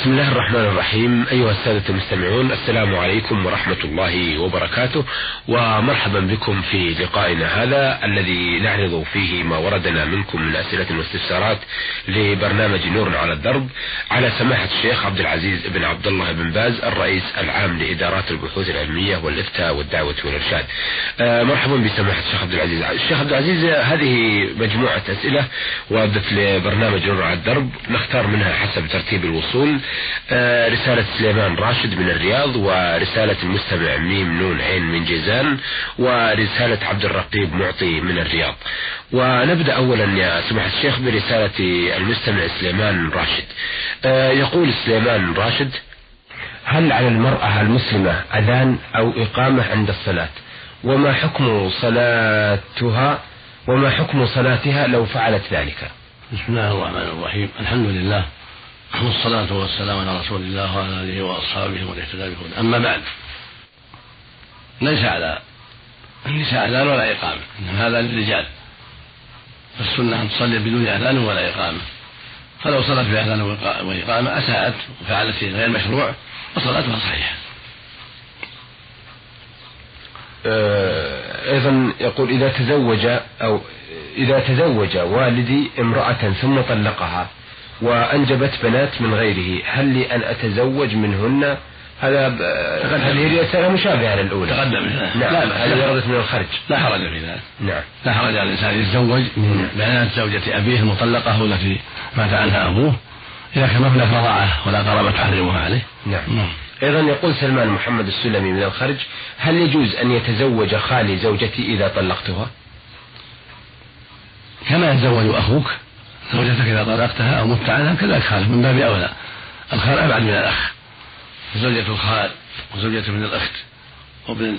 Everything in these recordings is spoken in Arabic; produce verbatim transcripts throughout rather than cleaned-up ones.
بسم الله الرحمن الرحيم. أيها السادة المستمعون، السلام عليكم ورحمة الله وبركاته، ومرحبا بكم في لقائنا هذا الذي نعرض فيه ما وردنا منكم من أسئلة واستفسارات لبرنامج نور على الدرب، على سماحة الشيخ عبد العزيز بن عبد الله بن باز، الرئيس العام لإدارات البحوث العلمية والإفتاء والدعوة والإرشاد. آه مرحبا بسماحة الشيخ عبد العزيز. الشيخ عبد العزيز، هذه مجموعة أسئلة وردت لبرنامج نور على الدرب، نختار منها حسب ترتيب الوصول. آه رسالة سليمان راشد من الرياض، ورسالة المستمع ميم نون عين من جيزان، ورسالة عبد الرقيب معطي من الرياض. ونبدأ أولا يا سماحة الشيخ برسالة المستمع سليمان راشد. آه يقول سليمان راشد: هل على المرأة المسلمة أذان أو إقامة عند الصلاة؟ وما حكم صلاتها وما حكم صلاتها لو فعلت ذلك؟ بسم الله الرحمن الرحيم. الحمد لله، والصلاة والسلام على رسول الله وعلى آله وأصحابه ومن اهتدى بهداه. أما بعد، ليس على النساء أذان ولا إقامة، إنما هذا للرجال، فالسنة أن تصلي بدون أذان ولا إقامة، فلو صلت بأذان وإقامة أساءت وفعلت شيء غير مشروع وصلاتها صحيحة. أيضا يقول: إذا تزوج أو إذا تزوج والدي امرأة ثم طلقها وأنجبت بنات من غيره، هل لي أن أتزوج منهن؟ هذا هذه رسالة مشابهة للأولى. تقدم. نعم. هذه وردت من الخرج. لا حرج في ذلك. نعم. لا حرج على الإنسان يتزوج من بنات زوجة أبيه المطلقة والتي مات عنها أبوه، إذا كان هناك رضاعة ولا قرابة تحرمها عليه. نعم. نعم. أيضا يقول سلمان محمد السلمي من الخرج: هل يجوز أن يتزوج خالي زوجتي إذا طلقتها؟ كما يتزوج أخوك زوجتك إذا طلقتها أو مت عنها، كذلك خالك من باب أولى. الخال أبعد من الأخ، زوجة الخال وزوجة من الأخت وابن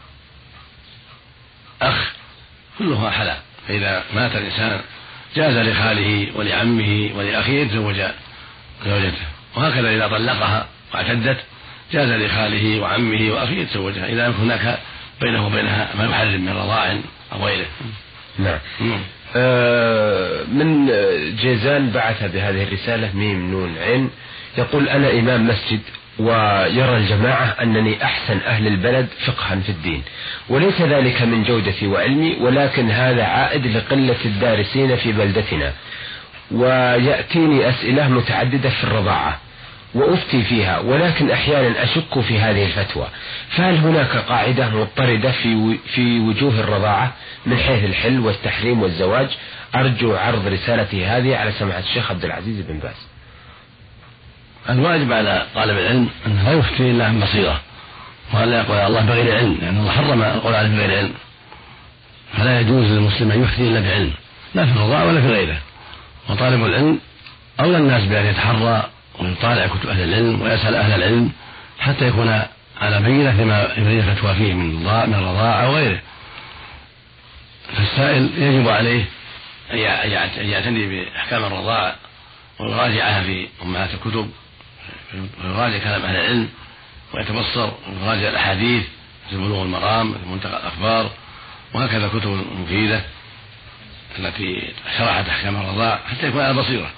الأخ كلها حلال، فإذا مات الإنسان جاز لخاله ولعمه ولأخيه يتزوج زوجته، وهكذا إذا طلقها واعتدت جاز لخاله وعمه وأخيه يتزوجها إذا هناك بينه وبينها ما يحرم من رضاع أو غيره. نعم. آه من جيزان بعث بهذه الرسالة ميم نون عين، يقول: أنا إمام مسجد، ويرى الجماعة أنني أحسن أهل البلد فقها في الدين، وليس ذلك من جودتي وعلمي، ولكن هذا عائد لقلة الدارسين في بلدتنا، ويأتيني أسئلة متعددة في الرضاعة وأفتي فيها، ولكن أحيانا أشك في هذه الفتوى، فهل هناك قاعدة مضطردة في في وجوه الرضاعة من حيث الحل والتحريم والزواج؟ أرجو عرض رسالتي هذه على سماحة الشيخ عبد العزيز بن باز. الواجب على طالب العلم أنه لا يفتي إلا عن بصيرة، ولا يقول الله بغير علم، لأن يعني الله حرم القول عليه بغير علم، فلا يجوز للمسلم أن يفتي إلا بعلم، لا في الرضاعة ولا في غيره. وطالب العلم أولى الناس بأن يتحرى ويطالع كتب أهل العلم ويسأل أهل العلم حتى يكون على بينة فيما يريد الفتوى فيه من الرضاعة أو غيره. فالسائل يجب عليه أن يعتني بأحكام الرضاعة ويراجعها في أمهات الكتب، ويراجع كلام أهل العلم ويتبصر ويراجع الأحاديث مثل بلوغ المرام مثل منتقى الأخبار، وهكذا كتب مفيدة التي شرحت أحكام الرضاعة حتى يكون على بصيرة.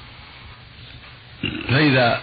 فإذا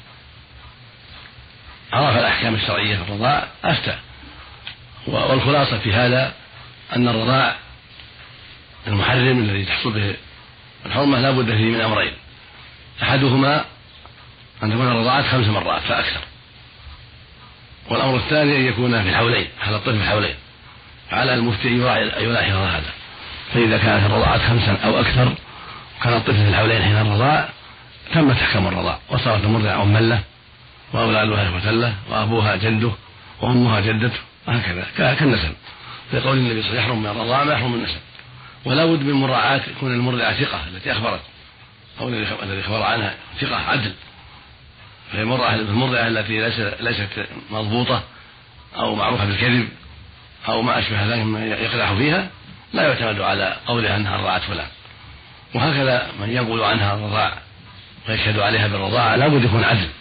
عرف الأحكام الشرعية في الرضاع أفتى. والخلاصة في هذا أن الرضاع المحرم الذي تحصل به الحرمة لا بد فيه من أمرين: أحدهما أن تكون الرضاعات خمس مرات فأكثر، والأمر الثاني أن يكون في الحولين، على الطفل في الحولين، فعلى المفتي أن يلاحظ هذا. فإذا كانت الرضاعات خمسا أو أكثر وكان الطفل في الحولين حين الرضاع تمت أحكام الرضاع، وصارت المرضعة أما له وأولادها إخوة له وأبوها جده وأمها جدته، وهكذا كالنسب، في قول النبي صلى الله عليه وسلم: يحرم من الرضاعة ما يحرم من النسب. ولا بد من مراعاة يكون المرضعة ثقة التي أخبرت أو الذي أخبر عنها ثقة عدل، فالمرضعة التي ليست مضبوطة أو معروفة بالكذب أو ما أشبه ذلك مما يقدح فيها لا يعتمد على قولها أنها رضعت فلان. وهكذا من يقول عنها الرضاع ويشهد عليها بالرضاعة لا بد يكون عدل،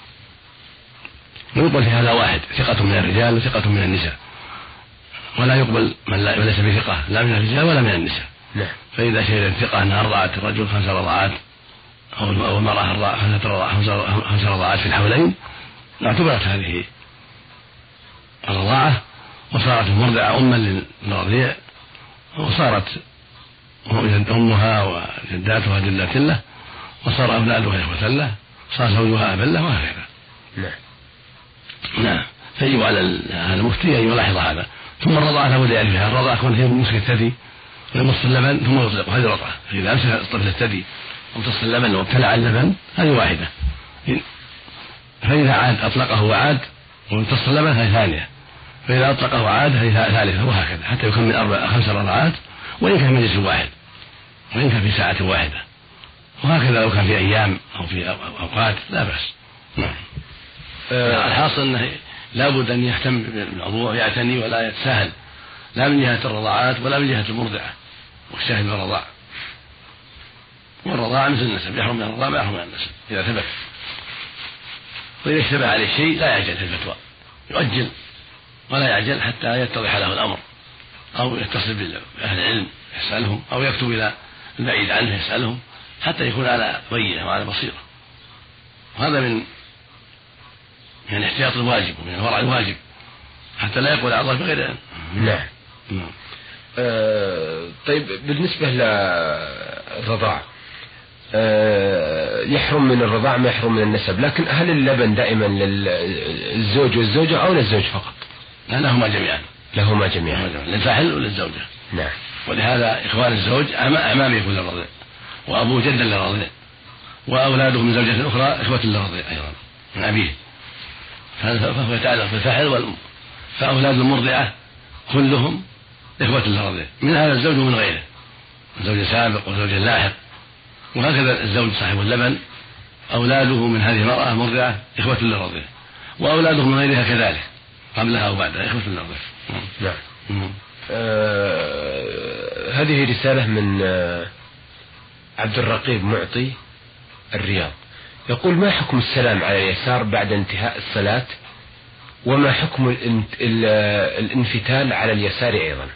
ويقبل في هذا واحد ثقة من الرجال وثقة من النساء، ولا يقبل من لا ليس بثقة لا من الرجال ولا من النساء. نعم. فإذا شهد الثقة أنها أرضعت الرجل خمس رضعات أو المرأة خمس رضاعات في الحولين اعتبرت هذه الرضاعة وصارت المرضعة أما للرضيع وصارت أمها وجداتها جدات له وصار أولادها إخوة له صار زوجها أبا له وهكذا. نعم نعم. فيجب على المفتي أن يلاحظ هذا. ثم الرضاعة لابد يعرفها. الرضاعة كون هي مسك الثدي ويمص اللبن ثم يطلق هذه رضعة. فإذا أمسك الطفل الثدي وامتص اللبن وابتلع اللبن هذه واحدة. فإذا عاد أطلقه وعاد وامتص اللبن هذه ثانية. فإذا أطلقه وعاد هذه ثالثة وهكذا حتى يكمل أربع خمس رضعات وإن كان في مجلس واحد وإن كان في ساعة واحدة وهكذا لو كان في أيام أو في أوقات لا بأس. نعم. أه الحاصل أنه لابد أن يهتم بالموضوع يعتني ولا يتساهل لا من جهة الرضاعات ولا من جهة المرضعة والشاهد من الرضاع. والرضاعة مثل النسب يحرم من الرضاعة ما يحرم من النسب إذا ثبت. وإذا اشتبه عليه شيء لا يعجل في الفتوى يؤجل ولا يعجل حتى يتضح له الأمر أو يتصل بأهل العلم يسألهم أو يكتب إلى البعيد عنه يسألهم حتى يكون على بينة وعلى بصيرة. وهذا من من الاحتياط الواجب ومن الورع الواجب حتى لا يقول أعضاء بغير علم. نعم. نعم. آه طيب بالنسبة للرضاع آه يحرم من الرضاع ما يحرم من النسب، لكن هل اللبن دائما للزوج والزوجة أو للزوج فقط؟ لا لهما جميعا. لهما جميعا للفاحل وللزوجة. نعم. ولهذا إخوان الزوج أعمام يكون للرضيع وأبوه جدا للرضيع وأولاده من زوجة أخرى إخوة للرضيع أيضا من أبيه فهو يتعلق بالفاحل والأم. فأولاد المرضعة كلهم إخوة للرضيع من هذا الزوج ومن غيره زوج سابق وزوج لاحق. وهكذا الزوج صاحب اللبن أولاده من هذه المرأة مرضعة إخوة للرضيع وأولاده من غيرها كذلك قبلها وبعدها إخوة للرضيع. نعم. آه هذه رسالة من آه عبد الرقيب معطي الرياض يقول: ما حكم السلام على اليسار بعد انتهاء الصلاة، وما حكم الانفتال على اليسار أيضا؟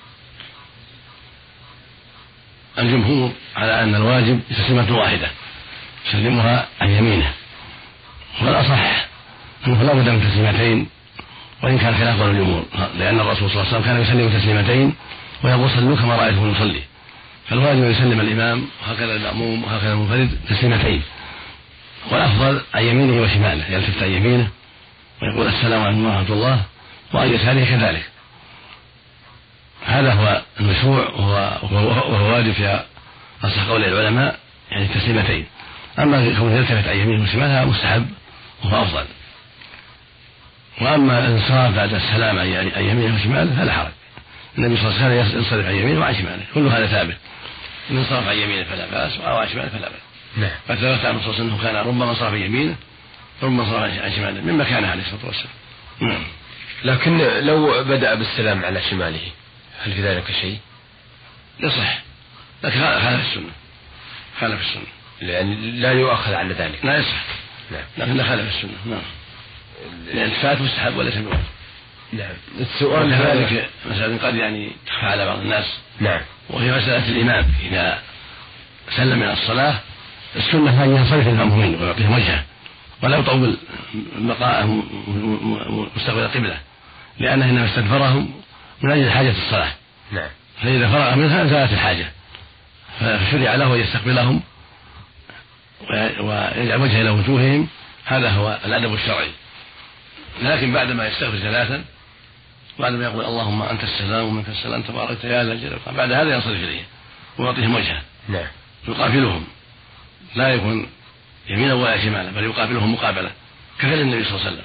الجمهور على أن الواجب تسليمة واحدة يسلمها عن يمينه، والأصح أنه لا بد من تسليمتين وإن كان خلافا الجمهور، لأن الرسول صلى الله عليه وسلم كان يسلم تسليمتين ويقول: صلوا كما رأيته يصلي. فالواجب يسلم الإمام وهكذا المأموم وهكذا المنفرد تسليمتين، والأفضل عن يمينه وشماله، يلتفت عن يمينه ويقول: السلام عليكم ورحمة الله، وعن يساره كذلك. هذا هو المشروع وهو واجب في أصح قول العلماء، يعني تسليمتين. أما كونه يلتفت عن يمينه وشماله مستحب وهو أفضل. وأما الانصراف بعد السلام عن يمينه وشماله فلا حرج، النبي صلى الله عليه وسلم ينصرف عن يمينه وعن شماله، كل هذا ثابت. إن انصرف عن يمينه فلا بأس وأو عن شماله فلا بأس. نعم. قد ثبت عن الرسول أنه كان ربما انصرف عن يمينه ربما انصرف عن شماله مما كان عليه الصلاة والسلام. نعم. لكن لو بدأ بالسلام على شماله هل في ذلك شيء؟ يصح، لكن خالف السنة، خالف السنة، لأن لا يؤخذ على ذلك. لا يصح. نعم. لكن لا خالف السنة. نعم. لأن الفات مستحب وليس بواجب. نعم. السؤال هذا مسألة قد يعني تخفى على بعض الناس. نعم. وهي مسألة الإمام إذا سلم من الصلاة السنة أن ينصرف المأمومين ويعطيهم وجهه ولا يطول بقاءهم مستقبل القبلة، لأنه إنما استدبرهم من أجل حاجة الصلاة. نعم. فإذا فرغ منها زالت الحاجة، فشرع له أن يستقبلهم ويجعل وجهه إلى وجوههم، هذا هو الأدب الشرعي. لكن بعدما يستغفر ثلاثا بعدما يقول: اللهم أنت السلام ومنك السلام تبارك يا ذا الجلال، بعد هذا ينصرف إليهم ويعطيهم وجهه. نعم. يقابلهم، لا يكون يمينا ولا شمالا، بل يقابلهم مقابلة كفعل النبي صلى الله عليه وسلم.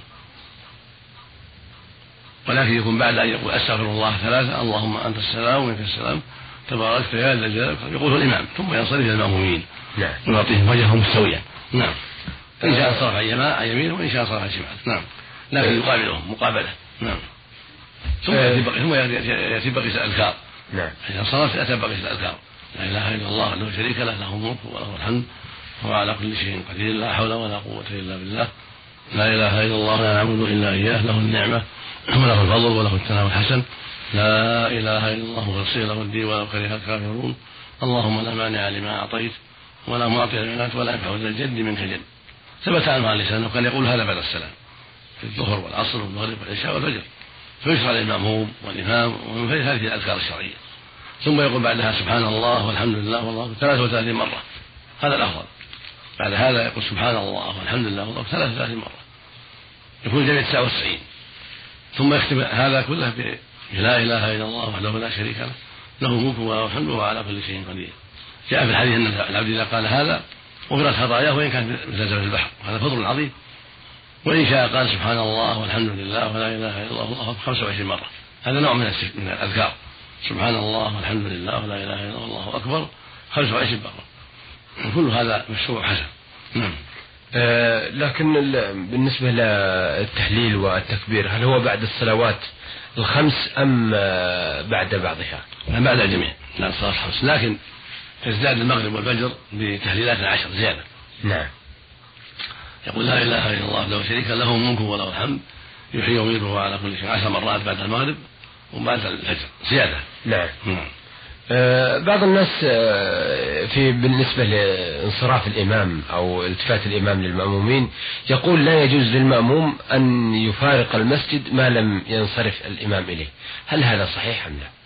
ولكن يكون بعد أن يقول: أستغفر الله ثلاثة، اللهم أنت السلام ومنك السلام تباركت يا ذا الجلال، يقوله الإمام ثم ينصرف إلى المأمومين. نعم. ويعطيهم وجهه مستويا. نعم. إن شاء انصرف عن يمينه وإن شاء انصرف عن شماله. نعم. لكن يقابلهم مقابلة. نعم. ثم يأتي بقية ثم يأتي بقية الأذكار. نعم. إذا انصرف يأتي بقية الأذكار: لا إله إلا الله له شريك له، له الملك وله الحمد وهو على كل شيء قدير، لا حول ولا قوة إلا بالله، لا إله إلا الله لا نعبد إلا إياه، له النعمة وله الفضل وله الثناء الحسن، لا إله إلا الله مخلصين له الدين ولو كره الكافرون، اللهم لا مانع لما أعطيت ولا معطي للبنات ولا ينفع ذا الجد منك جد. ثبت عنه عليه السلام وكان يقول هذا بعد السلام في الظهر والعصر والمغرب والعشاء والفجر، فيشرع للمأموم والإمام ومن فيه هذه الأذكار الشرعية، ثم يقول بعدها سبحان الله والحمد لله والله ثلاث وثلاثين مرة، هذا الأفضل. بعد هذا يقول سبحان الله والحمد لله والله ثلاث وثلاثين مرة، يكون جميع تسعة وتسعين، ثم يختم هذا كله بلا إله إلا الله وحده لا شريك له له الملك وله الحمد وهو على كل شيء قدير. جاء في الحديث أن العبد إذا قال هذا غفرت خطاياه وإن كان مثل زبد البحر، هذا فضل عظيم. وإن شاء قال سبحان الله والحمد لله ولا إله إلا الله خمسة وعشرين مرة، هذا نوع من الأذكار، سبحان الله والحمد لله ولا إله إلا الله أكبر خمسة وعشرين مرة، كل هذا مشروع حسن. نعم. آه لكن بالنسبة للتهليل والتكبير هل هو بعد الصلوات الخمس أم آه بعد بعضها؟ لا، بعد الجميع، لا الصلاة الخمس، لكن تزداد المغرب والفجر بتهليلات العشر زيادة. نعم. يقول لا إله إلا الله له شريك له الملك وله الحمد يحيي ويميت وهو على كل شيء، عشر مرات بعد المغرب وبعد الفجر زيادة. نعم. نعم. آه بعض الناس آه في بالنسبة لانصراف الإمام أو التفات الإمام للمأمومين يقول لا يجوز للمأموم أن يفارق المسجد ما لم ينصرف الإمام إليه، هل هذا صحيح أم لا؟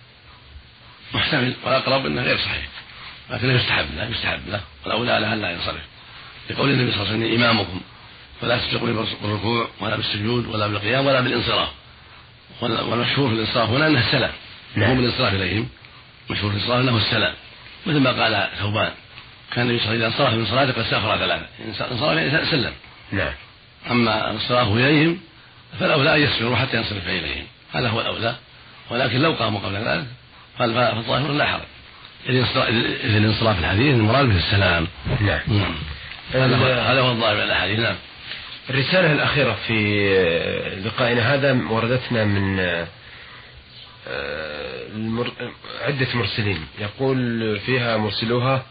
محتمل، والأقرب أنه غير صحيح، لكن يستحب له يستحب له والأولى له أن لا ينصرف، لقول النبي صلى الله عليه وسلم إمامكم فلا تسبقوا بالركوع ولا بالسجود ولا بالقيام ولا بالانصراف، والمشهور في الانصراف هنا أنه السلام، مو بالانصراف إليهم، مشهور في الانصراف أنه السلام، مثل ما قال ثوبان كان النبي صلى الله عليه وسلم إذا انصرف من صلاته قد سافر ثلاثة، انصرف يعني سلم. نعم. أما انصرافه إليهم فالأولى أن يصبروا حتى ينصرف إليهم، هذا هو الأولى، ولكن لو قاموا قبل ذلك فالظاهر لا حرج، إذ الانصراف الحديث المراد به السلام. نعم. نعم. هذا هو الظاهر من الأحاديث. نعم. الرسالة الأخيرة في لقائنا هذا وردتنا من المر... عدة مرسلين، يقول فيها مرسلوها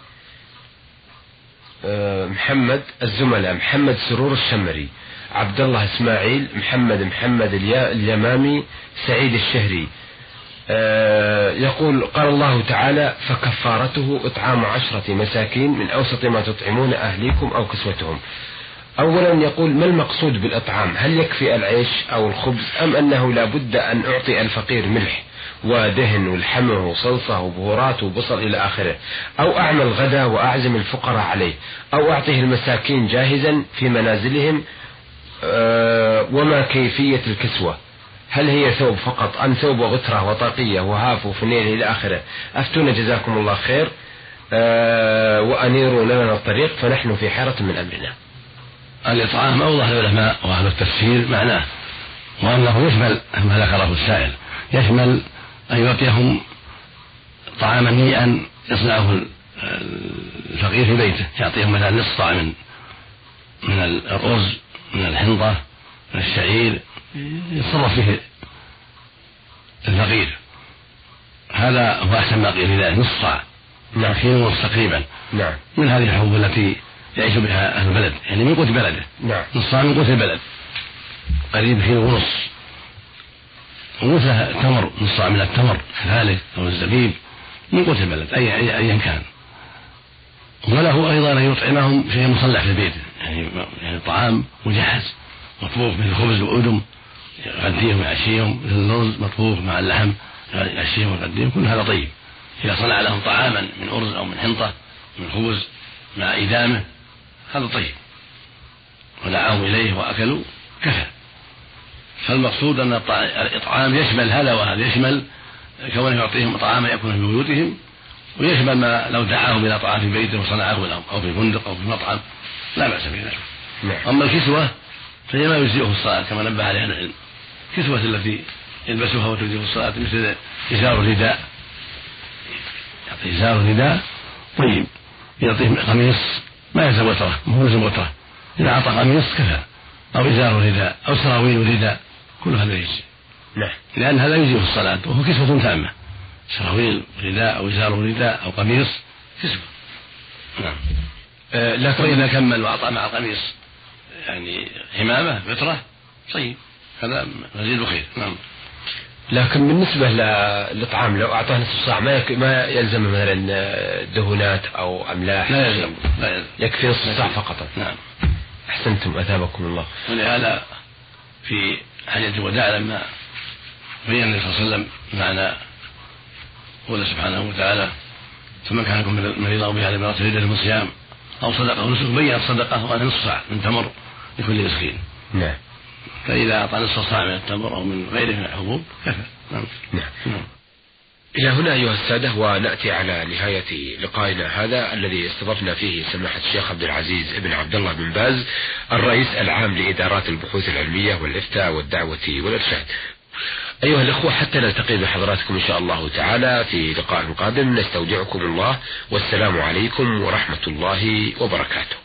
محمد الزملاء محمد سرور الشمري، عبد الله إسماعيل، محمد محمد اليمامي، سعيد الشهري. يقول قال الله تعالى فكفارته إطعام عشرة مساكين من أوسط ما تطعمون أهليكم أو كسوتهم. أولا يقول ما المقصود بالإطعام؟ هل يكفي العيش أو الخبز أم أنه لا بد أن أعطي الفقير ملح ودهن والحمر وصلصة وبهارات وبصل إلى آخره، أو أعمل غدا وأعزم الفقراء عليه، أو أعطيه المساكين جاهزا في منازلهم؟ أه وما كيفية الكسوة؟ هل هي ثوب فقط أم ثوب وغترة وطاقية وهاف وفنيل إلى آخره؟ أفتونا جزاكم الله خير أه وأنيروا لنا الطريق فنحن في حيرة من أمرنا. الإطعام أوضح العلماء وأهل التفسير معناه، وأنه يشمل ما ذكره السائل، يشمل أن يعطيهم طعاما هنيئا يصنعه الفقير في بيته، يعطيهم مثلا نصف صاع من من الأرز من الحنطة من الشعير يتصرف فيه الفقير، هذا هو أحسن ما قيل في ذلك، نصف صاع كيلو ونصف تقريبا نعم من هذه الحبوب التي يعيش بها أهل البلد، يعني من قوت بلده. نعم. نصف صاع من قوت البلد قريب كيلو ونصف، ومثل التمر نصف صاع من التمر كذلك أو الزبيب من قوت البلد أي أيا كان. وله أيضا أن يطعمهم شيء مصلح في البيت، يعني يعني طعام مجهز مطبوخ مثل الخبز وأدم يغديهم ويعشيهم، مثل الرز مطبوخ مع اللحم يعشيهم ويغديهم، كل هذا طيب. إذا صنع لهم طعاما من أرز أو من حنطة من خبز مع إدامه هذا طيب، ودعاهم إليه وأكلوا كفى. فالمقصود أن الإطعام يشمل هذا وهذا، يشمل كونه يعطيهم طعاما يأكلون في بيوتهم، ويشمل ما لو دعاهم إلى طعام في بيته وصنعه لهم أو في فندق أو في مطعم لا بأس بذلك. أما الكسوة فهي ما يجزئه الصلاة كما نبه عليها العلم، الكسوة التي يلبسها وتجزئه الصلاة مثل إزار الرداء، يعطي إزار الرداء طيب، يعطيه قميص ما يلزم وتره، ما يلزم وتره، إذا أعطى قميص كفى، أو إزار رداء أو سراويل رداء، كل هذا يجزي. نعم. لأن هذا يجزئه الصلاة وهو كسوة تامة، سراويل رداء أو إزار رداء أو قميص كسوة. نعم. أه لكن وإذا كمل وأعطى مع القميص يعني حمامة بترة طيب، هذا مزيد خير. نعم. لكن بالنسبة للطعام لو أعطاه نصف صاع ما ما يلزم مثلا دهونات أو أملاح؟ لا يلزم، لا يلزم. يكفي نصف صاع فقط. نعم. أحسنتم أثابكم الله. ولهذا في حجة الوداع لما بين النبي صلى الله عليه وسلم معنى قوله سبحانه وتعالى فمن كان منكم مريضا أو به على مرض فدية من صيام أو صدقة ونسك، بين الصدقة وأن نصف صاع من تمر لكل مسكين. نعم. فإذا أعطى نصف صاع من التمر أو من غيره من الحبوب كفى. نعم. نعم. نعم. إلى هنا أيها السادة ونأتي على نهاية لقائنا هذا الذي استضفنا فيه سماحة الشيخ عبد العزيز بن عبد الله بن باز الرئيس العام لإدارات البحوث العلمية والإفتاء والدعوة والإرشاد. أيها الأخوة، حتى نلتقي بحضراتكم إن شاء الله تعالى في لقاء قادم، نستودعكم الله والسلام عليكم ورحمة الله وبركاته.